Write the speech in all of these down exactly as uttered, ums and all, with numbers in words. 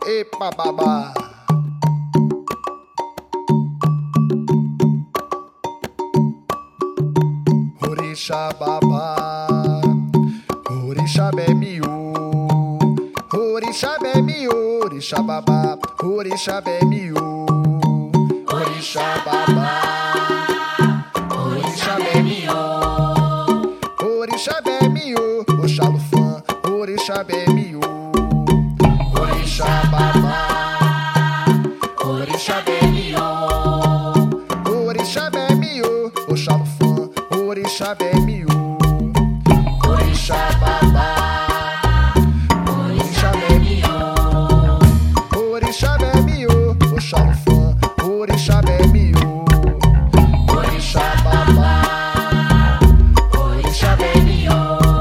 Epa babá. Orixá babá, orixá bemiú, orixá bemiú, orixá babá, orixá bemiú, orixá babá, orixá bemiú, orixá bemiú, oxalufã, orixá bemiú, orixá babá, orixá bemiú, orixá bemiú, oxalufã, orixá bemiú, orixá babá, orixá bemiú, orixá bemiú, oxalufã, orixá bemiú, orixá babá, orixá bemiú.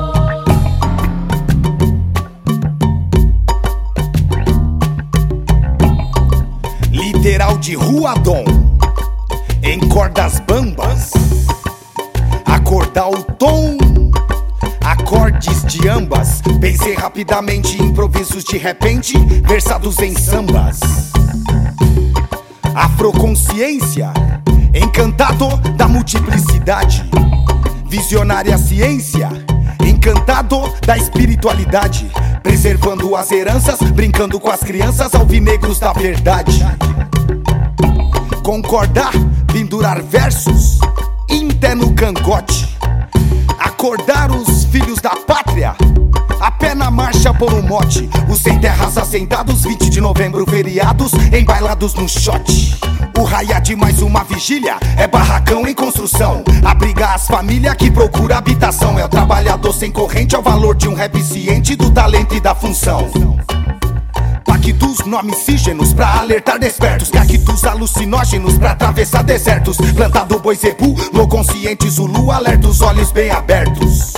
Literal de Ruadon, em cordas bambas, acordar o tom, acordes de ambas. Pensei rapidamente em improvisos de repente, versados em sambas. Afroconsciência, encantado da multiplicidade. Visionária ciência, encantado da espiritualidade. Preservando as heranças, brincando com as crianças, alvinegros da verdade. Concordar, pendurar versos, Inté no cangote. Acordar os filhos da pátria, a pé na marcha por um mote. Os sem terras assentados, vinte de novembro feriados, embailados no shot. O raia de mais uma vigília é barracão em construção. Abriga as famílias que procura habitação. É o trabalhador sem corrente, é o valor de um rap ciente do talento e da função. Pactus nomicígenos pra alertar despertos. Cactus alucinógenos pra atravessar desertos. Plantado boi zebu, consciente Zulu, alerta os olhos bem abertos.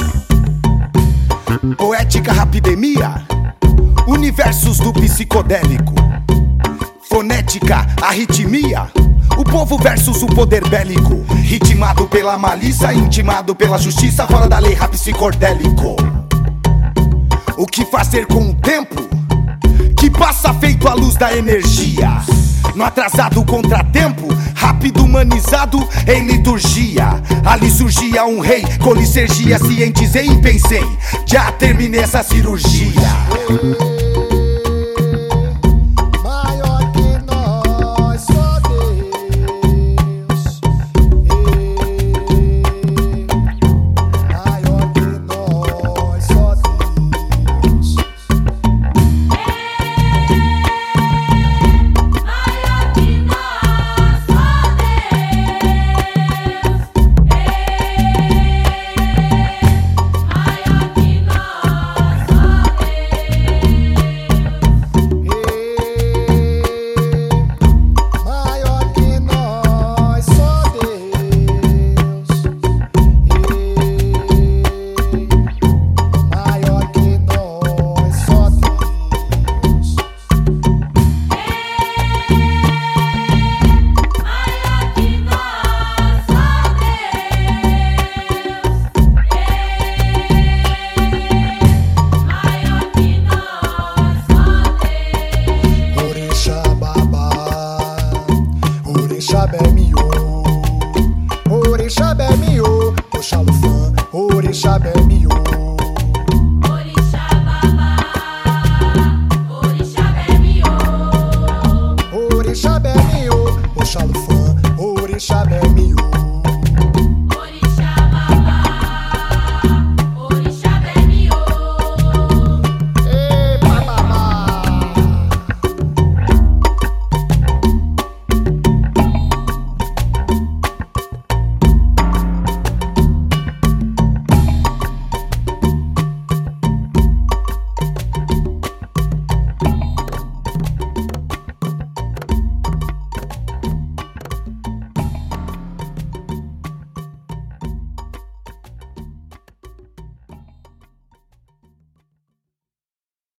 Poética rapidemia, universos do psicodélico. Fonética, arritmia, o povo versus o poder bélico. Ritmado pela malícia, intimado pela justiça, fora da lei rap psicodélico. O que fazer com o tempo que passa feito à luz da energia? No atrasado contratempo, rápido humanizado em liturgia. Ali surgia um rei, com licergia cientizei e pensei, já terminei essa cirurgia.